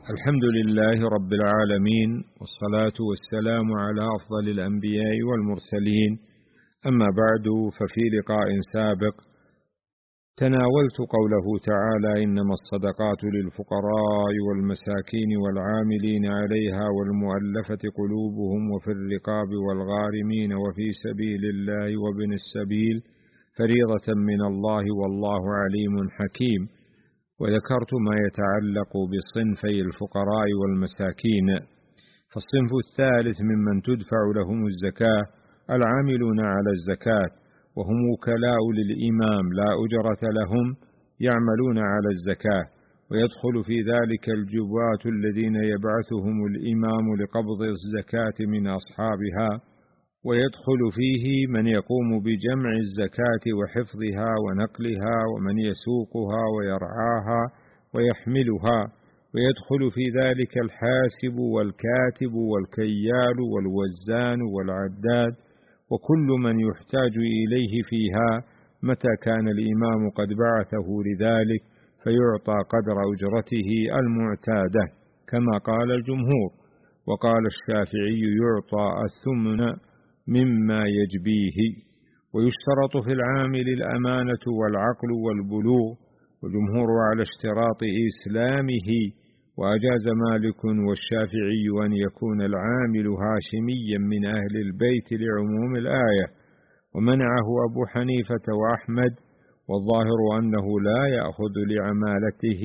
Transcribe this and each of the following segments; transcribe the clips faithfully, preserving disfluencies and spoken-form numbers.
الحمد لله رب العالمين، والصلاة والسلام على أفضل الأنبياء والمرسلين. أما بعد، ففي لقاء سابق تناولت قوله تعالى: إنما الصدقات للفقراء والمساكين والعاملين عليها والمؤلفة قلوبهم وفي الرقاب والغارمين وفي سبيل الله وابن السبيل فريضة من الله والله عليم حكيم. وذكرت ما يتعلق بصنفي الفقراء والمساكين. فالصنف الثالث ممن تدفع لهم الزكاة العاملون على الزكاة، وهم وكلاء للإمام لا أجرة لهم، يعملون على الزكاة، ويدخل في ذلك الجباة الذين يبعثهم الإمام لقبض الزكاة من أصحابها، ويدخل فيه من يقوم بجمع الزكاة وحفظها ونقلها، ومن يسوقها ويرعاها ويحملها، ويدخل في ذلك الحاسب والكاتب والكيال والوزان والعداد، وكل من يحتاج إليه فيها متى كان الإمام قد بعثه لذلك، فيعطى قدر أجرته المعتادة كما قال الجمهور. وقال الشافعي: يعطى الثمن مما يجبيه. ويشترط في العامل الأمانة والعقل والبلوغ، والجمهور على اشتراط إسلامه، وأجاز مالك والشافعي أن يكون العامل هاشميا من أهل البيت لعموم الآية، ومنعه أبو حنيفة وأحمد، والظاهر أنه لا يأخذ لعمالته،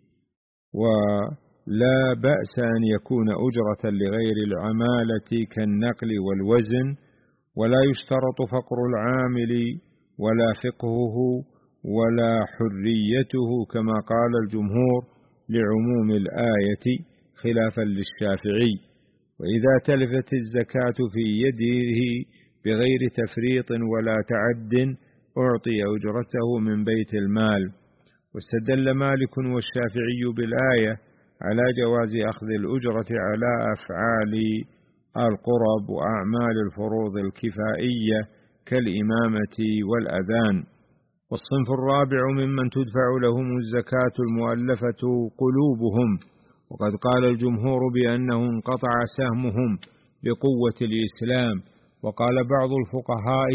ولا بأس أن يكون أجرة لغير العمالة كالنقل والوزن. ولا يشترط فقر العامل ولا فقهه ولا حريته كما قال الجمهور لعموم الآية خلافا للشافعي. وإذا تلفت الزكاة في يده بغير تفريط ولا تعد أعطي أجرته من بيت المال. واستدل مالك والشافعي بالآية على جواز أخذ الأجرة على أفعال القرب وأعمال الفروض الكفائية كالإمامة والأذان. والصنف الرابع ممن تدفع لهم الزكاة المؤلفة قلوبهم، وقد قال الجمهور بأنه انقطع سهمهم بقوة الإسلام. وقال بعض الفقهاء: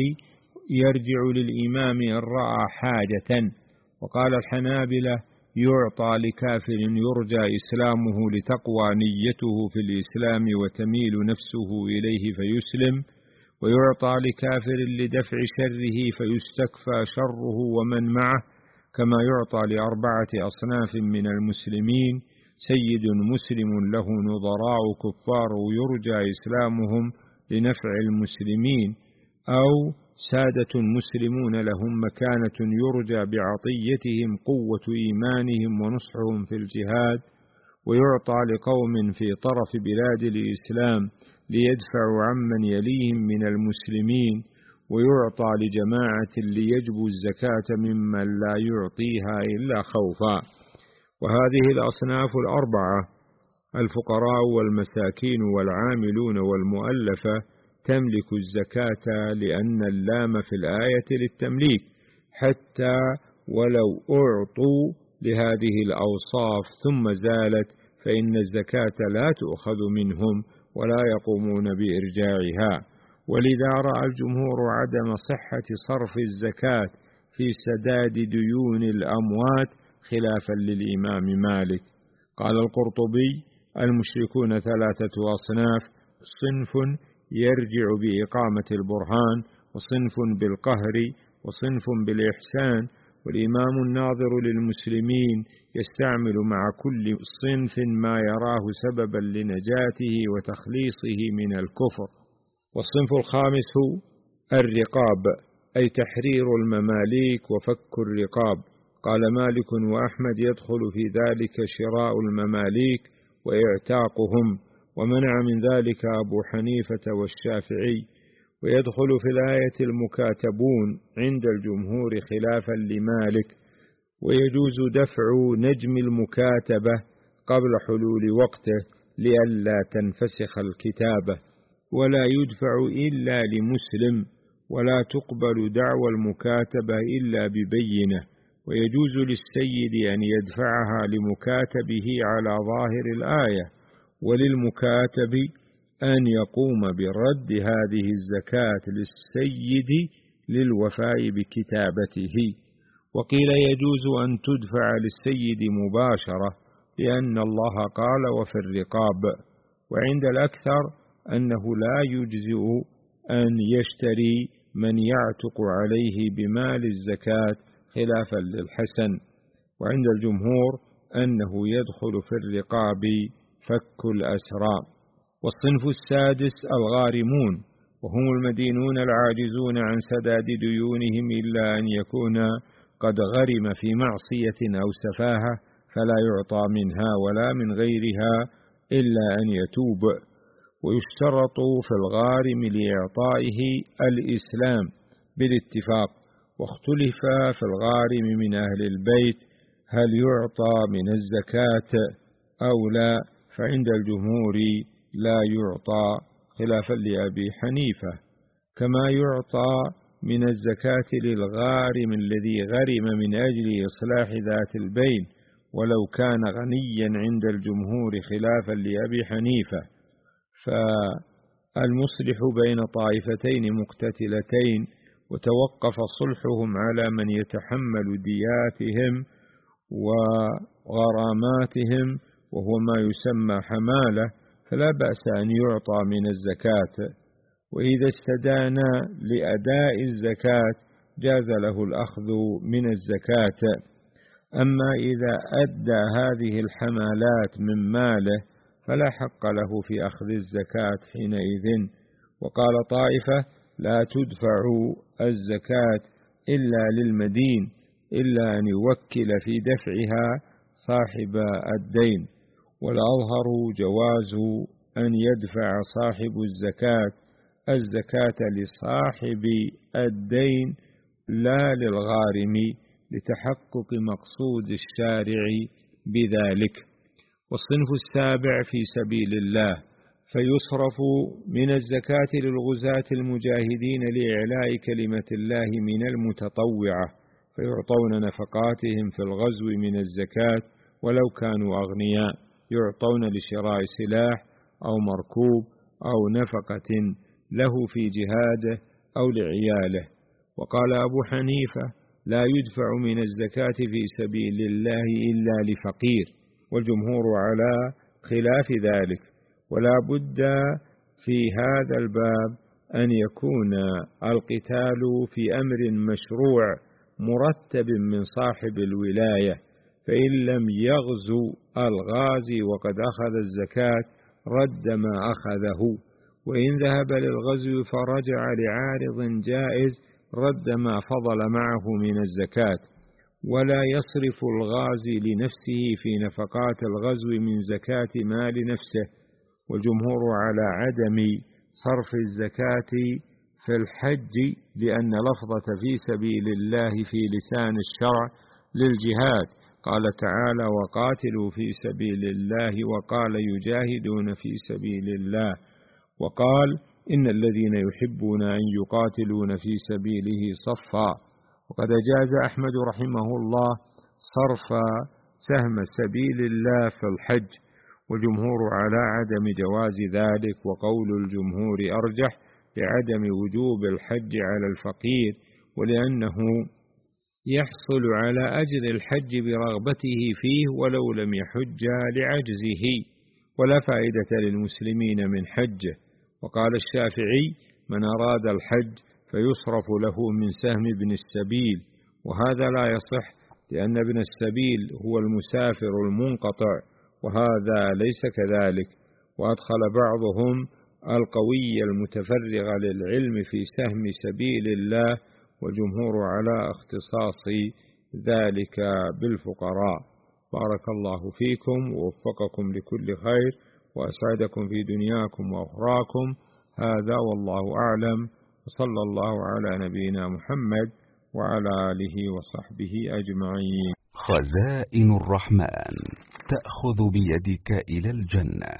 يرجع للإمام إن رأى حاجة. وقال الحنابلة: يعطى لكافر يرجى إسلامه لتقوى نيته في الإسلام وتميل نفسه إليه فيسلم، ويعطى لكافر لدفع شره فيستكفى شره ومن معه، كما يعطى لأربعة أصناف من المسلمين: سيد مسلم له نظراء كفار يرجى إسلامهم لنفع المسلمين، أو سادة مسلمون لهم مكانة يرجى بعطيتهم قوة إيمانهم ونصحهم في الجهاد. ويعطى لقوم في طرف بلاد الإسلام ليدفعوا عمن يليهم من المسلمين. ويعطى لجماعة ليجبوا الزكاة ممن لا يعطيها إلا خوفا. وهذه الأصناف الأربعة: الفقراء والمساكين والعاملون والمؤلفة تملك الزكاة، لأن اللام في الآية للتمليك، حتى ولو أعطوا لهذه الأوصاف ثم زالت فإن الزكاة لا تؤخذ منهم ولا يقومون بإرجاعها. ولذا رأى الجمهور عدم صحة صرف الزكاة في سداد ديون الأموات خلافا للإمام مالك. قال القرطبي: المشركون ثلاثة أصناف: صنف يرجع بإقامة البرهان، وصنف بالقهر، وصنف بالإحسان. والإمام الناظر للمسلمين يستعمل مع كل صنف ما يراه سببا لنجاته وتخليصه من الكفر. والصنف الخامس هو الرقاب، أي تحرير المماليك وفك الرقاب. قال مالك وأحمد: يدخل في ذلك شراء المماليك وإعتاقهم، ومنع من ذلك أبو حنيفة والشافعي. ويدخل في الآية المكاتبون عند الجمهور خلافا لمالك. ويجوز دفع نجم المكاتبة قبل حلول وقته لئلا تنفسخ الكتابة، ولا يدفع إلا لمسلم، ولا تقبل دعوى المكاتبة إلا ببينة، ويجوز للسيد أن يدفعها لمكاتبه على ظاهر الآية، وللمكاتب أن يقوم برد هذه الزكاة للسيد للوفاء بكتابته. وقيل يجوز أن تدفع للسيد مباشرة، لأن الله قال وفي الرقاب. وعند الأكثر أنه لا يجزئ أن يشتري من يعتق عليه بمال الزكاة خلافا للحسن. وعند الجمهور أنه يدخل في الرقاب فك الأسرى. والصنف السادس الغارمون، وهم المدينون العاجزون عن سداد ديونهم إلا أن يكون قد غرم في معصية أو سفاهة، فلا يعطى منها ولا من غيرها إلا أن يتوب. ويشترط في الغارم لإعطائه الإسلام بالاتفاق. واختلف في الغارم من أهل البيت هل يعطى من الزكاة أو لا، فعند الجمهور لا يعطى خلافا لأبي حنيفة، كما يعطى من الزكاة للغارم الذي غرم من أجل إصلاح ذات البين ولو كان غنيا عند الجمهور خلافا لأبي حنيفة. فالمصلح بين طائفتين مقتتلتين وتوقف صلحهم على من يتحمل دياتهم وغراماتهم وهو ما يسمى حمالة، فلا بأس أن يعطى من الزكاة. وإذا استدان لأداء الزكاة جاز له الأخذ من الزكاة. أما إذا أدى هذه الحمالات من ماله فلا حق له في أخذ الزكاة حينئذ. وقال طائفة لا تدفع الزكاة إلا للمدين إلا أن يوكل في دفعها صاحب الدين. والأظهر جواز أن يدفع صاحب الزكاة الزكاة لصاحب الدين لا للغارم لتحقق مقصود الشارع بذلك. والصنف السابع في سبيل الله، فيصرف من الزكاة للغزاة المجاهدين لإعلاء كلمة الله من المتطوعة، فيعطون نفقاتهم في الغزو من الزكاة ولو كانوا أغنياء، يعطون لشراء سلاح أو مركوب أو نفقة له في جهاده أو لعياله. وقال أبو حنيفة لا يدفع من الزكاة في سبيل الله إلا لفقير، والجمهور على خلاف ذلك. ولا بد في هذا الباب أن يكون القتال في أمر مشروع مرتب من صاحب الولاية، فإن لم يغزو الغازي وقد أخذ الزكاة رد ما أخذه، وإن ذهب للغزو فرجع لعارض جائز رد ما فضل معه من الزكاة. ولا يصرف الغازي لنفسه في نفقات الغزو من زكاة مال نفسه. والجمهور على عدم صرف الزكاة في الحج، لأن لفظة في سبيل الله في لسان الشرع للجهاد، قال تعالى وقاتلوا في سبيل الله، وقال يجاهدون في سبيل الله، وقال إن الذين يحبون أن يقاتلون في سبيله صفا. وقد جاز أحمد رحمه الله صرف سهم سبيل الله في الحج، والجمهور على عدم جواز ذلك، وقول الجمهور أرجح لعدم وجوب الحج على الفقير، ولأنه يحصل على أجر الحج برغبته فيه ولو لم يحج لعجزه، ولا فائدة للمسلمين من حجه. وقال الشافعي من أراد الحج فيصرف له من سهم ابن السبيل، وهذا لا يصح، لأن ابن السبيل هو المسافر المنقطع، وهذا ليس كذلك. وأدخل بعضهم القوي المتفرغ للعلم في سهم سبيل الله، والجمهور على اختصاص ذلك بالفقراء. بارك الله فيكم ووفقكم لكل خير وأسعدكم في دنياكم وأخراكم. هذا والله أعلم، وصلى الله على نبينا محمد وعلى آله وصحبه أجمعين. خزائن الرحمن تأخذ بيدك إلى الجنة.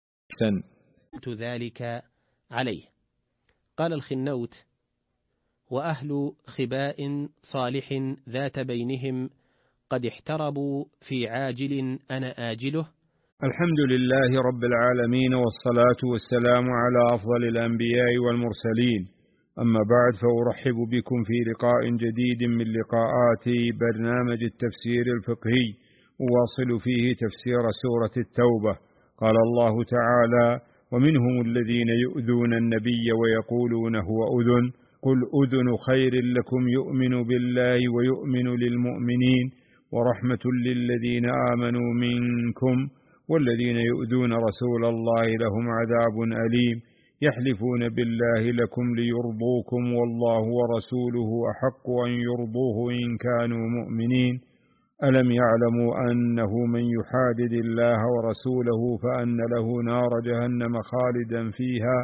ذلك عليه. قال الخنوت وأهل خباء صالح ذات بينهم قد احتربوا في عاجل أنا آجله. الحمد لله رب العالمين، والصلاة والسلام على أفضل الأنبياء والمرسلين. أما بعد، فأرحب بكم في لقاء جديد من لقاءات برنامج التفسير الفقهي، أواصل فيه تفسير سورة التوبة. قال الله تعالى: ومنهم الذين يؤذون النبي ويقولون هو أذن قل أذن خير لكم يؤمن بالله ويؤمن للمؤمنين ورحمة للذين آمنوا منكم والذين يؤذون رسول الله لهم عذاب أليم يحلفون بالله لكم ليرضوكم والله ورسوله أحق أن يرضوه إن كانوا مؤمنين ألم يعلموا أنه من يحادد الله ورسوله فأن له نار جهنم خالدا فيها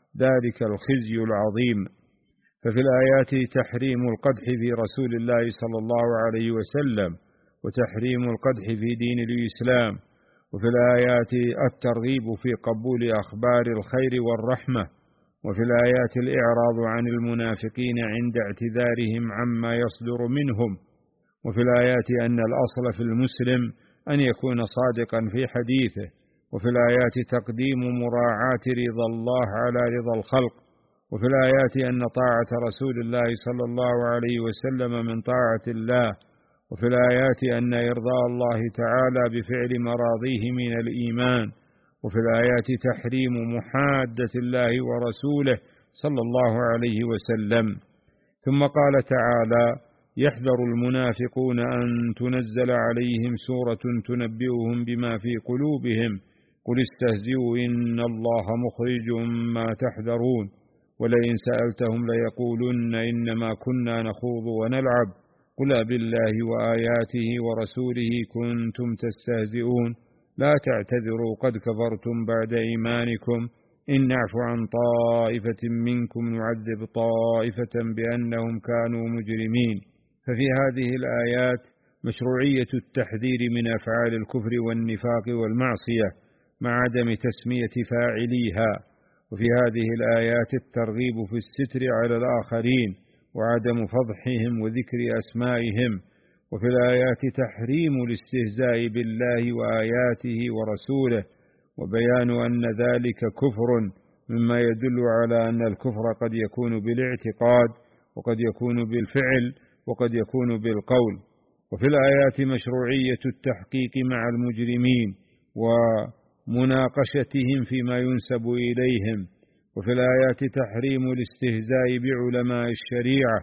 ذلك الخزي العظيم. ففي الآيات تحريم القدح في رسول الله صلى الله عليه وسلم وتحريم القدح في دين الإسلام، وفي الآيات الترغيب في قبول أخبار الخير والرحمة، وفي الآيات الإعراض عن المنافقين عند اعتذارهم عما يصدر منهم، وفي الآيات أن الأصل في المسلم أن يكون صادقا في حديثه، وفي الآيات تقديم مراعاة رضا الله على رضا الخلق، وفي الآيات أن طاعة رسول الله صلى الله عليه وسلم من طاعة الله، وفي الآيات أن إرضاء الله تعالى بفعل مراضيه من الإيمان، وفي الآيات تحريم محادة الله ورسوله صلى الله عليه وسلم. ثم قال تعالى: يحذر المنافقون أن تنزل عليهم سورة تنبئهم بما في قلوبهم قل استهزئوا إن الله مخرج ما تحذرون ولئن سألتهم ليقولن إنما كنا نخوض ونلعب قل بالله وآياته ورسوله كنتم تستهزئون لا تعتذروا قد كفرتم بعد إيمانكم إن نعفو عن طائفة منكم نعذب طائفة بأنهم كانوا مجرمين. ففي هذه الآيات مشروعية التحذير من أفعال الكفر والنفاق والمعصية مع عدم تسمية فاعليها، وفي هذه الآيات الترغيب في الستر على الآخرين وعدم فضحهم وذكر أسمائهم، وفي الآيات تحريم الاستهزاء بالله وآياته ورسوله وبيان أن ذلك كفر، مما يدل على أن الكفر قد يكون بالاعتقاد وقد يكون بالفعل وقد يكون بالقول. وفي الآيات مشروعية التحقيق مع المجرمين ومناقشتهم فيما ينسب إليهم، وفي الآيات تحريم الاستهزاء بعلماء الشريعة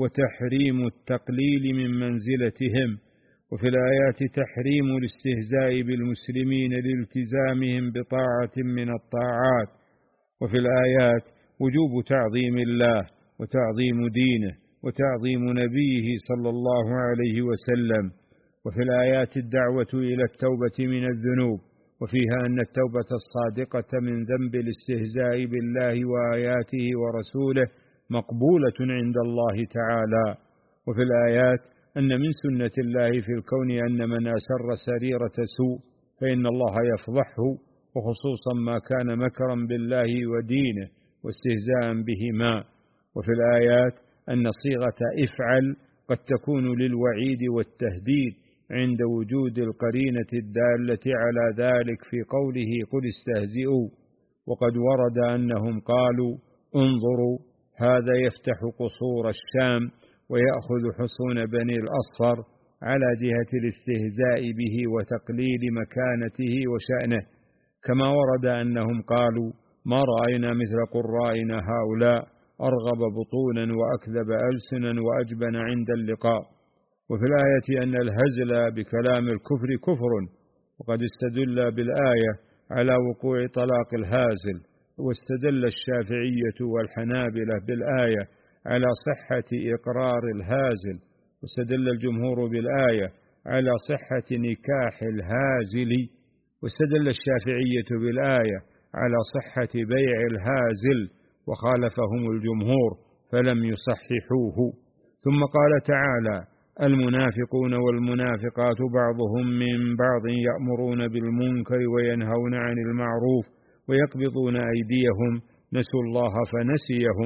وتحريم التقليل من منزلتهم، وفي الآيات تحريم الاستهزاء بالمسلمين لالتزامهم بطاعة من الطاعات، وفي الآيات وجوب تعظيم الله وتعظيم دينه وتعظيم نبيه صلى الله عليه وسلم، وفي الآيات الدعوة إلى التوبة من الذنوب، وفيها أن التوبة الصادقة من ذنب الاستهزاء بالله وآياته ورسوله مقبولة عند الله تعالى، وفي الآيات أن من سنة الله في الكون أن من أسر سريرة سوء فإن الله يفضحه، وخصوصا ما كان مكرا بالله ودينه واستهزاء بهما. وفي الآيات أن صيغة افعل قد تكون للوعيد والتهديد عند وجود القرينة الدالة على ذلك في قوله قل استهزئوا، وقد ورد أنهم قالوا انظروا هذا يفتح قصور الشام ويأخذ حصون بني الأصفر على جهة الاستهزاء به وتقليل مكانته وشأنه، كما ورد أنهم قالوا ما رأينا مثل قرائنا هؤلاء أرغب بطونا وأكذب ألسنا وأجبن عند اللقاء. وفي الآية أن الهزل بكلام الكفر كفر، وقد استدل بالآية على وقوع طلاق الهازل، واستدل الشافعية والحنابلة بالآية على صحة إقرار الهازل، واستدل الجمهور بالآية على صحة نكاح الهازل، واستدل الشافعية بالآية على صحة بيع الهازل، وخالفهم الجمهور فلم يصححوه. ثم قال تعالى المنافقون والمنافقات بعضهم من بعض يأمرون بالمنكر وينهون عن المعروف ويقبضون أيديهم نسوا الله فنسيهم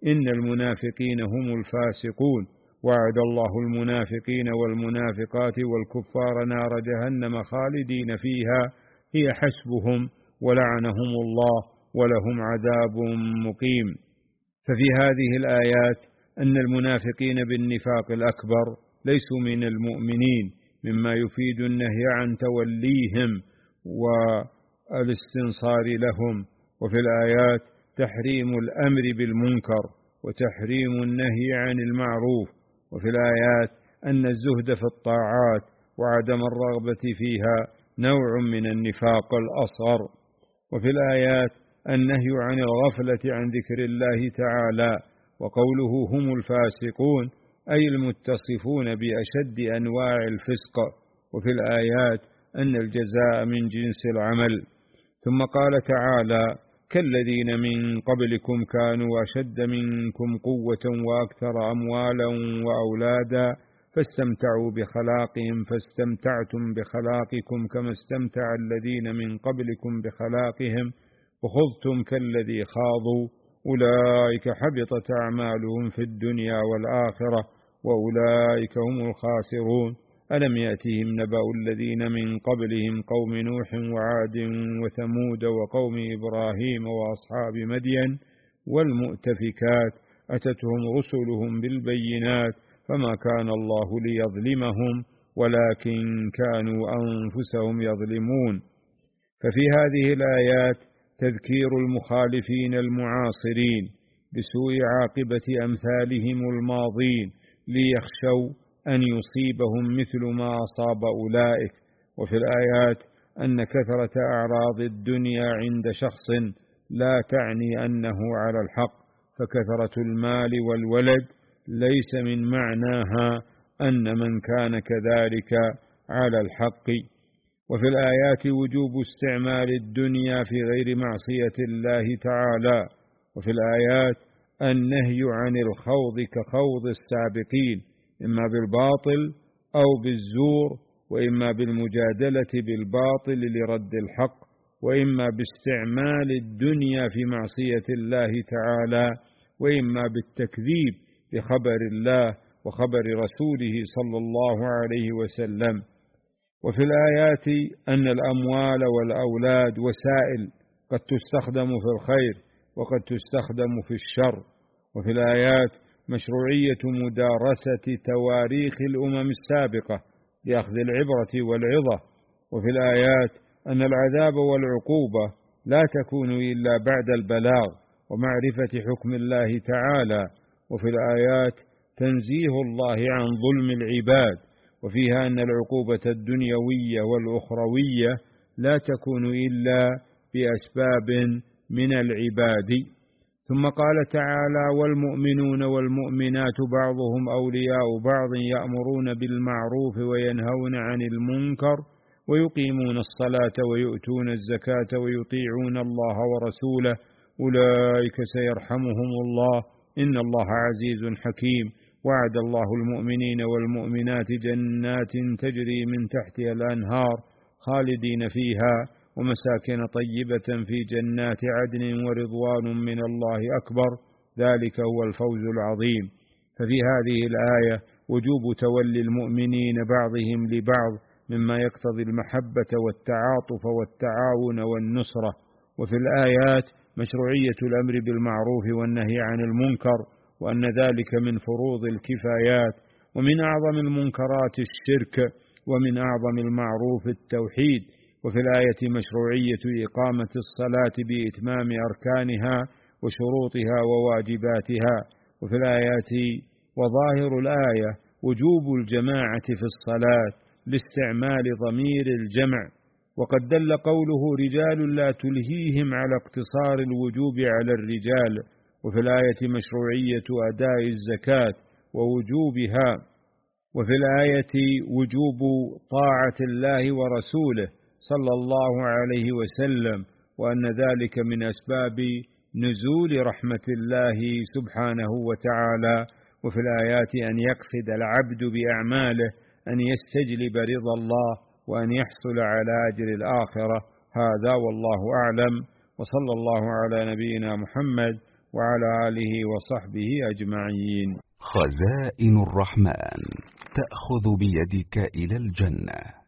إن المنافقين هم الفاسقون وعد الله المنافقين والمنافقات والكفار نار جهنم خالدين فيها هي حسبهم ولعنهم الله ولهم عذاب مقيم. ففي هذه الآيات أن المنافقين بالنفاق الأكبر ليسوا من المؤمنين، مما يفيد النهي عن توليهم والاستنصار لهم. وفي الآيات تحريم الأمر بالمنكر وتحريم النهي عن المعروف. وفي الآيات أن الزهد في الطاعات وعدم الرغبة فيها نوع من النفاق الأصغر. وفي الآيات النهي عن الغفلة عن ذكر الله تعالى، وقوله هم الفاسقون أي المتصفون بأشد أنواع الفسق. وفي الآيات أن الجزاء من جنس العمل. ثم قال تعالى كالذين من قبلكم كانوا أشد منكم قوة وأكثر أموالا وأولادا فاستمتعوا بخلاقهم فاستمتعتم بخلاقكم كما استمتع الذين من قبلكم بخلاقهم وخضتم كالذي خاضوا أولئك حبطت أعمالهم في الدنيا والآخرة وأولئك هم الخاسرون. ألم يأتهم نبأ الذين من قبلهم قوم نوح وعاد وثمود وقوم إبراهيم وأصحاب مدين والمؤتفكات أتتهم رسلهم بالبينات فما كان الله ليظلمهم ولكن كانوا أنفسهم يظلمون. ففي هذه الآيات تذكير المخالفين المعاصرين بسوء عاقبة أمثالهم الماضين ليخشوا أن يصيبهم مثل ما أصاب أولئك. وفي الآيات أن كثرة أعراض الدنيا عند شخص لا تعني أنه على الحق، فكثرة المال والولد ليس من معناها أن من كان كذلك على الحق. وفي الآيات وجوب استعمال الدنيا في غير معصية الله تعالى. وفي الآيات النهي عن الخوض كخوض السابقين، إما بالباطل أو بالزور، وإما بالمجادلة بالباطل لرد الحق، وإما باستعمال الدنيا في معصية الله تعالى، وإما بالتكذيب بخبر الله وخبر رسوله صلى الله عليه وسلم. وفي الآيات أن الأموال والأولاد وسائل قد تستخدم في الخير وقد تستخدم في الشر. وفي الآيات مشروعية مدارسة تواريخ الأمم السابقة لأخذ العبرة والعظة. وفي الآيات أن العذاب والعقوبة لا تكون إلا بعد البلاغ ومعرفة حكم الله تعالى. وفي الآيات تنزيه الله عن ظلم العباد، وفيها أن العقوبة الدنيوية والأخروية لا تكون إلا بأسباب من العباد. ثم قال تعالى والمؤمنون والمؤمنات بعضهم أولياء بعض يأمرون بالمعروف وينهون عن المنكر ويقيمون الصلاة ويؤتون الزكاة ويطيعون الله ورسوله أولئك سيرحمهم الله إن الله عزيز حكيم. وعد الله المؤمنين والمؤمنات جنات تجري من تحتها الأنهار خالدين فيها ومساكن طيبة في جنات عدن ورضوان من الله أكبر ذلك هو الفوز العظيم. ففي هذه الآية وجوب تولي المؤمنين بعضهم لبعض مما يقتضي المحبة والتعاطف والتعاون والنصرة. وفي الآيات مشروعية الأمر بالمعروف والنهي عن المنكر، وأن ذلك من فروض الكفايات، ومن أعظم المنكرات الشرك، ومن أعظم المعروف التوحيد. وفي الآية مشروعية إقامة الصلاة بإتمام أركانها وشروطها وواجباتها. وفي الآيات وظاهر الآية وجوب الجماعة في الصلاة لاستعمال ضمير الجمع. وقد دل قوله رجال لا تلهيهم على اقتصار الوجوب على الرجال. وفي الآية مشروعية أداء الزكاة ووجوبها. وفي الآية وجوب طاعة الله ورسوله صلى الله عليه وسلم، وأن ذلك من أسباب نزول رحمة الله سبحانه وتعالى. وفي الآيات أن يقصد العبد بأعماله أن يستجلب رضا الله وأن يحصل على أجر الآخرة. هذا والله أعلم، وصلى الله على نبينا محمد وعلى آله وصحبه أجمعين. خزائن الرحمن تأخذ بيدك إلى الجنة.